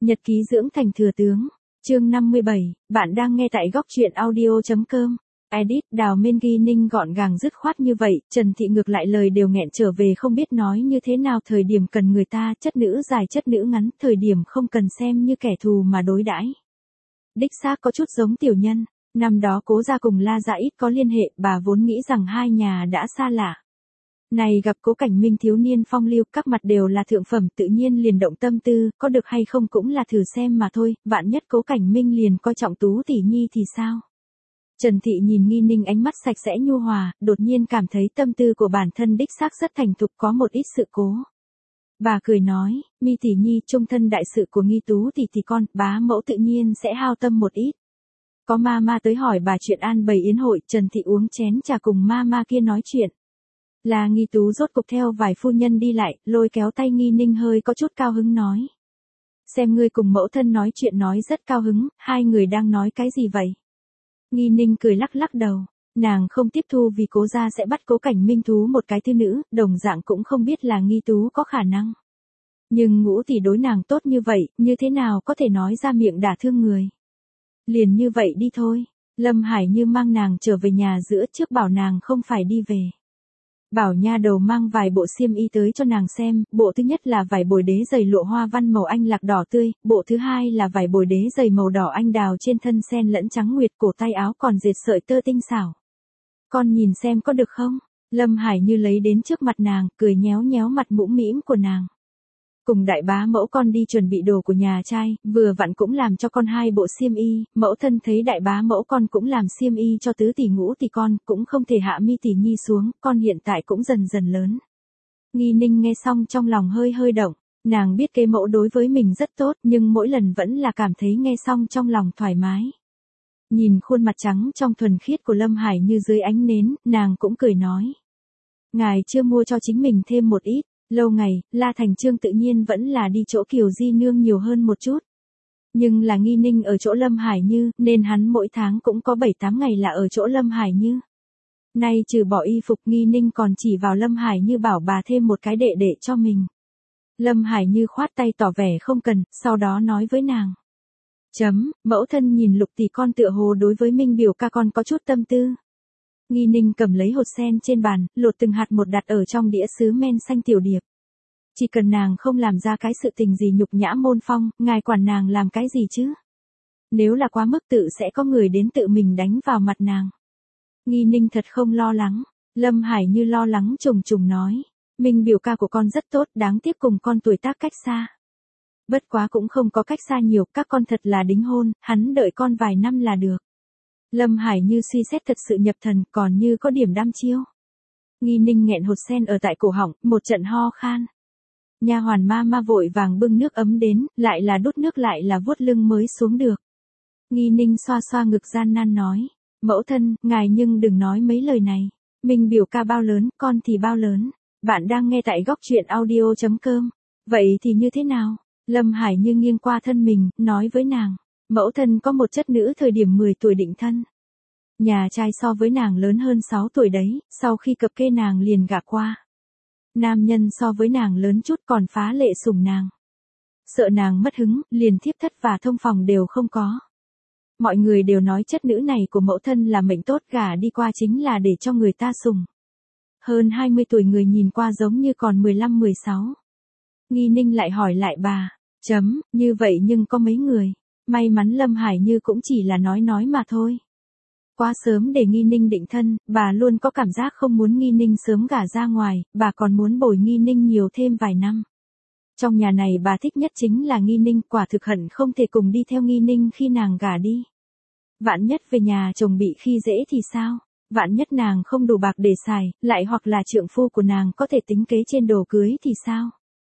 Nhật ký dưỡng thành thừa tướng. Chương 57, bạn đang nghe tại góc truyện audio.com. Edit, Đào Minh ghi ninh gọn gàng dứt khoát như vậy, Trần Thị ngược lại lời đều nghẹn trở về không biết nói như thế nào, thời điểm cần người ta chất nữ dài chất nữ ngắn, thời điểm không cần xem như kẻ thù mà đối đãi. Đích xác có chút giống tiểu nhân, năm đó Cố gia cùng La gia ít có liên hệ, bà vốn nghĩ rằng hai nhà đã xa lạ. Này gặp Cố Cảnh Minh thiếu niên phong lưu, các mặt đều là thượng phẩm, tự nhiên liền động tâm tư, có được hay không cũng là thử xem mà thôi, vạn nhất Cố Cảnh Minh liền coi trọng Tú tỷ nhi thì sao? Trần Thị nhìn nghi ninh ánh mắt sạch sẽ nhu hòa, đột nhiên cảm thấy tâm tư của bản thân đích xác rất thành thục, có một ít sự cố. Bà cười nói, Mi tỷ nhi trung thân đại sự của nghi Tú tỷ con, bá mẫu tự nhiên sẽ hao tâm một ít. Có ma tới hỏi bà chuyện an bày yến hội, Trần Thị uống chén trà cùng ma kia nói chuyện. Là nghi Tú rốt cục theo vài phu nhân đi lại, lôi kéo tay nghi ninh hơi có chút cao hứng nói. Xem ngươi cùng mẫu thân nói chuyện nói rất cao hứng, hai người đang nói cái gì vậy? Nghi ninh cười lắc đầu, nàng không tiếp thu vì Cố gia sẽ bắt Cố Cảnh Minh thú một cái thư nữ, đồng dạng cũng không biết là nghi Tú có khả năng. Nhưng Ngũ tỷ đối nàng tốt như vậy, như thế nào có thể nói ra miệng đả thương người. Liền như vậy đi thôi, Lâm Hải Như mang nàng trở về nhà giữa trước bảo nàng không phải đi về. Bảo nha đầu mang vài bộ xiêm y tới cho nàng xem, bộ thứ nhất là vải bồi đế dày lụa hoa văn màu anh lạc đỏ tươi, bộ thứ hai là vải bồi đế dày màu đỏ anh đào trên thân sen lẫn trắng nguyệt, cổ tay áo còn dệt sợi tơ tinh xảo. Con nhìn xem có được không? Lâm Hải Như lấy đến trước mặt nàng, cười nhéo nhéo mặt mũm mĩm của nàng. Cùng đại bá mẫu con đi chuẩn bị đồ của nhà trai, vừa vặn cũng làm cho con hai bộ xiêm y, mẫu thân thấy đại bá mẫu con cũng làm xiêm y cho tứ tỷ Ngũ tỷ con, cũng không thể hạ Mi tỷ nhi xuống, con hiện tại cũng dần dần lớn. Nghi ninh nghe xong trong lòng hơi động, nàng biết kế mẫu đối với mình rất tốt, nhưng mỗi lần vẫn là cảm thấy nghe xong trong lòng thoải mái. Nhìn khuôn mặt trắng trong thuần khiết của Lâm Hải Như dưới ánh nến, nàng cũng cười nói. Ngài chưa mua cho chính mình thêm một ít. Lâu ngày, La Thành Trương tự nhiên vẫn là đi chỗ Kiều Di Nương nhiều hơn một chút. Nhưng là nghi ninh ở chỗ Lâm Hải Như, nên hắn mỗi tháng cũng có 7-8 ngày là ở chỗ Lâm Hải Như. Nay trừ bỏ y phục nghi ninh còn chỉ vào Lâm Hải Như bảo bà thêm một cái đệ cho mình. Lâm Hải Như khoát tay tỏ vẻ không cần, sau đó nói với nàng. Mẫu thân nhìn Lục tỷ con tựa hồ đối với Minh biểu ca con có chút tâm tư. Nghi ninh cầm lấy hột sen trên bàn, lột từng hạt một đặt ở trong đĩa sứ men xanh tiểu điệp. Chỉ cần nàng không làm ra cái sự tình gì nhục nhã môn phong, ngài quản nàng làm cái gì chứ? Nếu là quá mức tự sẽ có người đến tự mình đánh vào mặt nàng. Nghi ninh thật không lo lắng. Lâm Hải Như lo lắng trùng nói. Minh biểu ca của con rất tốt, đáng tiếc cùng con tuổi tác cách xa. Bất quá cũng không có cách xa nhiều, các con thật là đính hôn, hắn đợi con vài năm là được. Lâm Hải Như suy xét thật sự nhập thần, còn như có điểm đăm chiêu. Nghi ninh nghẹn hột sen ở tại cổ họng, một trận ho khan. Nha hoàn ma vội vàng bưng nước ấm đến, lại là đút nước lại là vuốt lưng mới xuống được. Nghi ninh xoa ngực gian nan nói. Mẫu thân, ngài nhưng đừng nói mấy lời này. Mình biểu ca bao lớn, con thì bao lớn. Bạn đang nghe tại góc truyện audio.com. Vậy thì như thế nào? Lâm Hải Như nghiêng qua thân mình, nói với nàng. Mẫu thân có một chất nữ thời điểm 10 tuổi định thân. Nhà trai so với nàng lớn hơn 6 tuổi đấy, sau khi cập kê nàng liền gả qua. Nam nhân so với nàng lớn chút còn phá lệ sủng nàng. Sợ nàng mất hứng, liền thiếp thất và thông phòng đều không có. Mọi người đều nói chất nữ này của mẫu thân là mệnh tốt, gả đi qua chính là để cho người ta sủng. Hơn 20 tuổi người nhìn qua giống như còn 15-16. Nghi ninh lại hỏi lại bà. Như vậy nhưng có mấy người. May mắn Lâm Hải Như cũng chỉ là nói mà thôi. Quá sớm để nghi ninh định thân, bà luôn có cảm giác không muốn nghi ninh sớm gả ra ngoài, bà còn muốn bồi nghi ninh nhiều thêm vài năm. Trong nhà này bà thích nhất chính là nghi ninh, quả thực hận không thể cùng đi theo nghi ninh khi nàng gả đi. Vạn nhất về nhà chồng bị khi dễ thì sao? Vạn nhất nàng không đủ bạc để xài, lại hoặc là trượng phu của nàng có thể tính kế trên đồ cưới thì sao?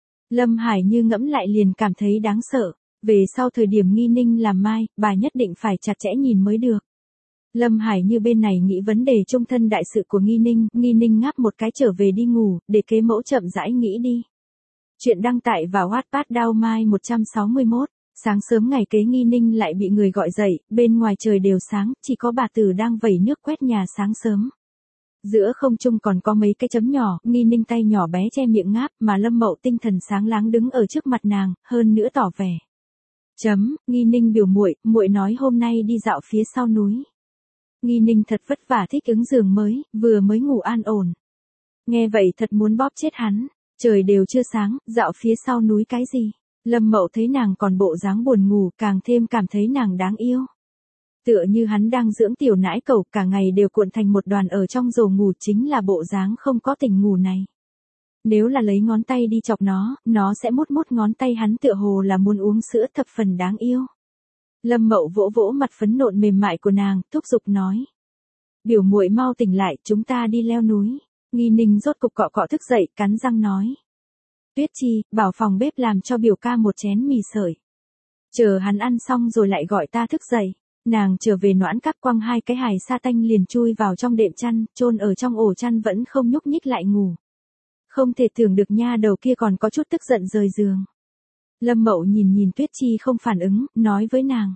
Lâm Hải Như ngẫm lại liền cảm thấy đáng sợ. Về sau thời điểm nghi ninh làm mai, bà nhất định phải chặt chẽ nhìn mới được. Lâm Hải Như bên này nghĩ vấn đề trung thân đại sự của nghi ninh ngáp một cái trở về đi ngủ, để kế mẫu chậm rãi nghĩ đi. Chuyện đăng tải vào Wattpad Đao Mai 161, sáng sớm ngày kế nghi ninh lại bị người gọi dậy, bên ngoài trời đều sáng, chỉ có bà Tử đang vẩy nước quét nhà sáng sớm. Giữa không trung còn có mấy cái chấm nhỏ, nghi ninh tay nhỏ bé che miệng ngáp, mà Lâm Mậu tinh thần sáng láng đứng ở trước mặt nàng, hơn nữa tỏ vẻ. Nghi Ninh biểu muội, muội nói hôm nay đi dạo phía sau núi. Nghi Ninh thật vất vả thích ứng giường mới, vừa mới ngủ an ổn. Nghe vậy thật muốn bóp chết hắn, trời đều chưa sáng, dạo phía sau núi cái gì? Lâm Mậu thấy nàng còn bộ dáng buồn ngủ, càng thêm cảm thấy nàng đáng yêu. Tựa như hắn đang dưỡng tiểu nãi cẩu, cả ngày đều cuộn thành một đoàn ở trong rổ ngủ, chính là bộ dáng không có tỉnh ngủ này. Nếu là lấy ngón tay đi chọc nó sẽ mút ngón tay hắn, tựa hồ là muốn uống sữa, thập phần đáng yêu. Lâm Mậu vỗ vỗ mặt phấn nộn mềm mại của nàng, thúc giục nói. Biểu muội mau tỉnh lại, chúng ta đi leo núi. Nghi Ninh rốt cục cọ cọ thức dậy, cắn răng nói. Tuyết Chi, bảo phòng bếp làm cho biểu ca một chén mì sợi. Chờ hắn ăn xong rồi lại gọi ta thức dậy. Nàng trở về noãn các, quăng hai cái hài sa tanh liền chui vào trong đệm chăn, chôn ở trong ổ chăn vẫn không nhúc nhích lại ngủ. Không thể tưởng được nha đầu kia còn có chút tức giận rời giường. Lâm Mậu nhìn Tuyết Chi không phản ứng, nói với nàng.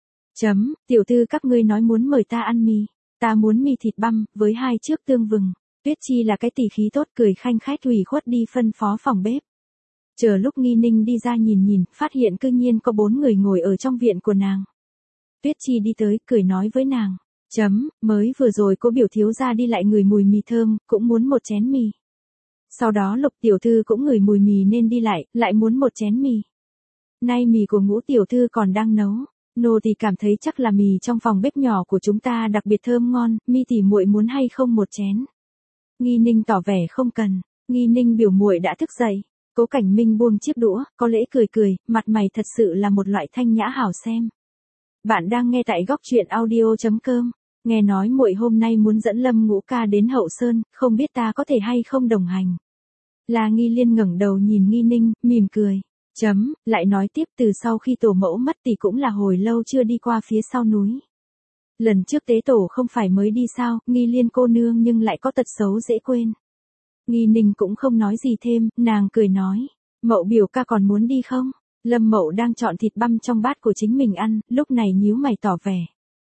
Tiểu thư các ngươi nói muốn mời ta ăn mì. Ta muốn mì thịt băm, với 2 chiếc tương vừng. Tuyết Chi là cái tỳ khí tốt, cười khanh khách ủy khuất đi phân phó phòng bếp. Chờ lúc Nghi Ninh đi ra nhìn, phát hiện cư nhiên có 4 người ngồi ở trong viện của nàng. Tuyết Chi đi tới, cười nói với nàng. Mới vừa rồi cô biểu thiếu gia đi lại ngửi mùi mì thơm, cũng muốn một chén mì. Sau đó Lục tiểu thư cũng ngửi mùi mì nên đi lại muốn một chén mì. Nay mì của Ngũ tiểu thư còn đang nấu, nô thì cảm thấy chắc là mì trong phòng bếp nhỏ của chúng ta đặc biệt thơm ngon, mi tỷ muội muốn hay không một chén. Nghi Ninh tỏ vẻ không cần, Nghi Ninh biểu muội đã thức dậy. Cố Cảnh Minh buông chiếc đũa, có lễ cười, mặt mày thật sự là một loại thanh nhã hảo xem. Bạn đang nghe tại góc truyện audio.com. Nghe nói muội hôm nay muốn dẫn Lâm Ngũ ca đến Hậu Sơn, không biết ta có thể hay không đồng hành. La Nghi Liên ngẩng đầu nhìn Nghi Ninh, mỉm cười. Lại nói tiếp, từ sau khi tổ mẫu mất thì cũng là hồi lâu chưa đi qua phía sau núi. Lần trước tế tổ không phải mới đi sao, Nghi Liên cô nương nhưng lại có tật xấu dễ quên. Nghi Ninh cũng không nói gì thêm, nàng cười nói. Mậu biểu ca còn muốn đi không? Lâm Mậu đang chọn thịt băm trong bát của chính mình ăn, lúc này nhíu mày tỏ vẻ.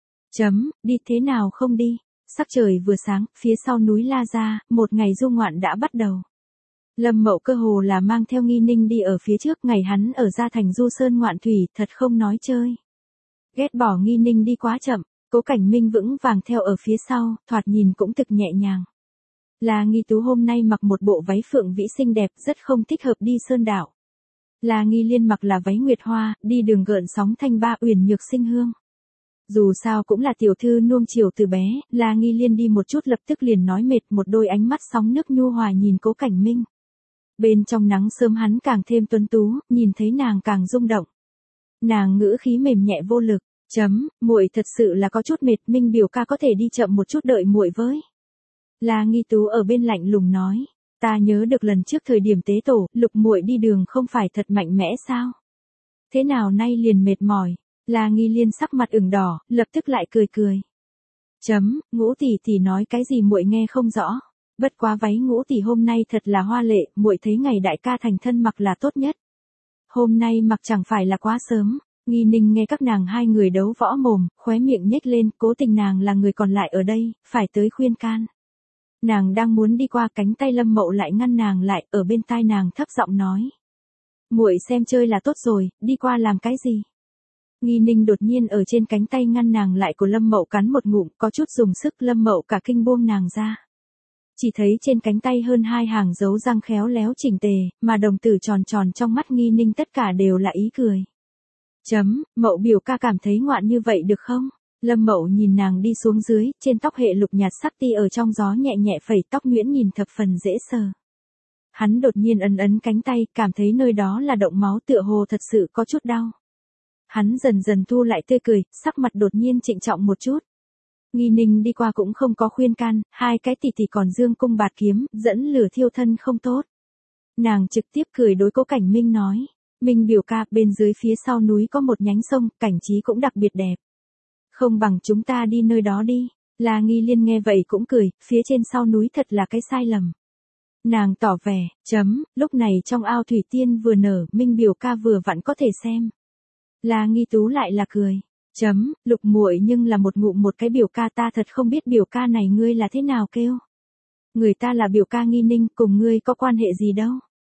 Đi thế nào không đi? Sắc trời vừa sáng, phía sau núi La Gia, một ngày du ngoạn đã bắt đầu. Lâm Mậu cơ hồ là mang theo Nghi Ninh đi ở phía trước, ngày hắn ở Gia Thành du sơn ngoạn thủy, thật không nói chơi. Ghét bỏ Nghi Ninh đi quá chậm, Cố Cảnh Minh vững vàng theo ở phía sau, thoạt nhìn cũng thực nhẹ nhàng. La Nghi Tú hôm nay mặc một bộ váy phượng vĩ xinh đẹp, rất không thích hợp đi sơn đảo. La Nghi Liên mặc là váy nguyệt hoa, đi đường gợn sóng thanh ba uyển nhược sinh hương. Dù sao cũng là tiểu thư nuông chiều từ bé, La Nghi Liên đi một chút lập tức liền nói mệt, một đôi ánh mắt sóng nước nhu hòa nhìn Cố Cảnh Minh. Bên trong nắng sớm hắn càng thêm tuấn tú, nhìn thấy nàng càng rung động. Nàng ngữ khí mềm nhẹ vô lực. Muội thật sự là có chút mệt, Minh biểu ca có thể đi chậm một chút đợi muội với. La Nghi Tú ở bên lạnh lùng nói. Ta nhớ được lần trước thời điểm tế tổ, Lục muội đi đường không phải thật mạnh mẽ sao? Thế nào nay liền mệt mỏi? La Nghi Liên sắc mặt ửng đỏ, lập tức lại cười. Ngũ tỷ nói cái gì muội nghe không rõ. Bất quá váy Ngũ tỷ hôm nay thật là hoa lệ, muội thấy ngày đại ca thành thân mặc là tốt nhất. Hôm nay mặc chẳng phải là quá sớm. Nghi Ninh nghe các nàng hai người đấu võ mồm, khóe miệng nhếch lên, cố tình nàng là người còn lại ở đây, phải tới khuyên can. Nàng đang muốn đi qua, cánh tay Lâm Mậu lại ngăn nàng lại, ở bên tai nàng thấp giọng nói. Muội xem chơi là tốt rồi, đi qua làm cái gì? Nghi Ninh đột nhiên ở trên cánh tay ngăn nàng lại của Lâm Mậu cắn một ngụm, có chút dùng sức, Lâm Mậu cả kinh buông nàng ra. Chỉ thấy trên cánh tay hơn 2 hàng dấu răng khéo léo chỉnh tề, mà đồng tử tròn tròn trong mắt Nghi Ninh tất cả đều là ý cười. Mậu biểu ca cảm thấy ngoạn như vậy được không? Lâm Mậu nhìn nàng đi xuống dưới, trên tóc hệ lục nhạt sắc ti ở trong gió nhẹ nhẹ phẩy, tóc nhuyễn nhìn thập phần dễ sờ. Hắn đột nhiên ấn cánh tay, cảm thấy nơi đó là động máu, tựa hồ thật sự có chút đau. Hắn dần dần thu lại tươi cười, sắc mặt đột nhiên trịnh trọng một chút. Nghi Ninh đi qua cũng không có khuyên can, hai cái tỷ còn dương cung bạt kiếm, dẫn lửa thiêu thân không tốt. Nàng trực tiếp cười đối Cố Cảnh Minh nói. Minh biểu ca, bên dưới phía sau núi có một nhánh sông, cảnh trí cũng đặc biệt đẹp. Không bằng chúng ta đi nơi đó đi. La Nghi Liên nghe vậy cũng cười, phía trên sau núi thật là cái sai lầm. Nàng tỏ vẻ, lúc này trong ao thủy tiên vừa nở, Minh biểu ca vừa vặn có thể xem. La Nghi Tú lại là cười. Lục muội nhưng là một ngụm một cái biểu ca, ta thật không biết biểu ca này ngươi là thế nào kêu. Người ta là biểu ca Nghi Ninh, cùng ngươi có quan hệ gì đâu.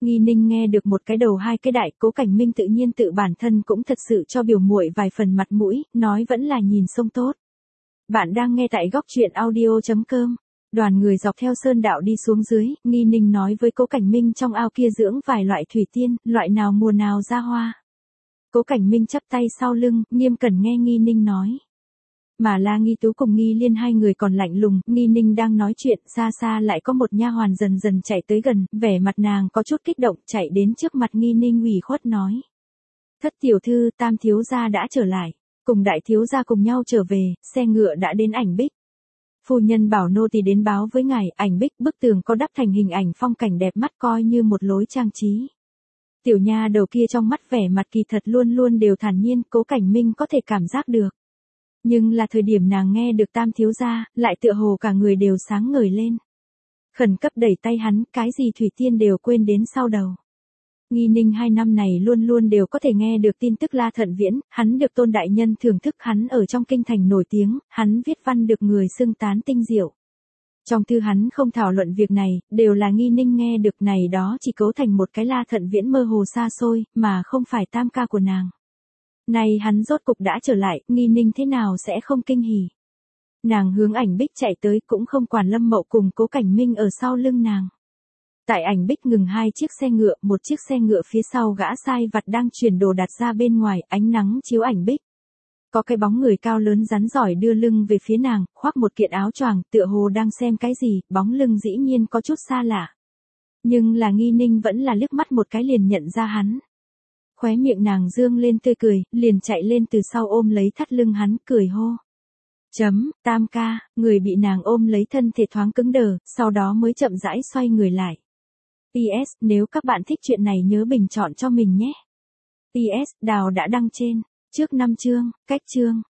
Nghi Ninh nghe được một cái đầu hai cái đại, Cố Cảnh Minh tự nhiên tự bản thân cũng thật sự cho biểu muội vài phần mặt mũi, nói vẫn là nhìn sông tốt. Bạn đang nghe tại góc truyện audio.com. Đoàn người dọc theo sơn đạo đi xuống dưới, Nghi Ninh nói với Cố Cảnh Minh trong ao kia dưỡng vài loại thủy tiên, loại nào mùa nào ra hoa. Cố Cảnh Minh chắp tay sau lưng, nghiêm cẩn nghe Nghi Ninh nói. Mà La Nghi Tú cùng Nghi Liên hai người còn lạnh lùng, Nghi Ninh đang nói chuyện, xa xa lại có một nha hoàn dần dần chạy tới gần, vẻ mặt nàng có chút kích động, chạy đến trước mặt Nghi Ninh ủy khuất nói. Thất tiểu thư, Tam thiếu gia đã trở lại, cùng đại thiếu gia cùng nhau trở về, xe ngựa đã đến Ảnh Bích. Phu nhân bảo nô tỳ đến báo với ngài, Ảnh Bích bức tường có đắp thành hình ảnh phong cảnh đẹp mắt coi như một lối trang trí. Tiểu nha đầu kia trong mắt vẻ mặt kỳ thật luôn luôn đều thản nhiên, Cố Cảnh Minh có thể cảm giác được. Nhưng là thời điểm nàng nghe được Tam thiếu gia, lại tựa hồ cả người đều sáng ngời lên. Khẩn cấp đẩy tay hắn, cái gì thủy tiên đều quên đến sau đầu. Nghi Ninh 2 năm này luôn luôn đều có thể nghe được tin tức La Thận Viễn, hắn được Tôn đại nhân thưởng thức, hắn ở trong kinh thành nổi tiếng, hắn viết văn được người xưng tán tinh diệu. Trong thư hắn không thảo luận việc này, đều là Nghi Ninh nghe được, này đó chỉ cấu thành một cái La Thận Viễn mơ hồ xa xôi, mà không phải tam ca của nàng. Này hắn rốt cục đã trở lại, Nghi Ninh thế nào sẽ không kinh hỉ. Nàng hướng Ảnh Bích chạy tới, cũng không quản Lâm Mậu cùng Cố Cảnh Minh ở sau lưng nàng. Tại Ảnh Bích ngừng 2 chiếc xe ngựa, một chiếc xe ngựa phía sau gã sai vặt đang chuyển đồ đặt ra bên ngoài, ánh nắng chiếu Ảnh Bích. Có cái bóng người cao lớn rắn giỏi đưa lưng về phía nàng, khoác một kiện áo choàng, tựa hồ đang xem cái gì, bóng lưng dĩ nhiên có chút xa lạ. Nhưng là Nghi Ninh vẫn là liếc mắt một cái liền nhận ra hắn. Khóe miệng nàng dương lên tươi cười, liền chạy lên từ sau ôm lấy thắt lưng hắn, cười hô. Tam ca, người bị nàng ôm lấy thân thể thoáng cứng đờ, sau đó mới chậm rãi xoay người lại. PS, nếu các bạn thích chuyện này nhớ bình chọn cho mình nhé. PS, Đào đã đăng trên, trước 5 chương, cách chương.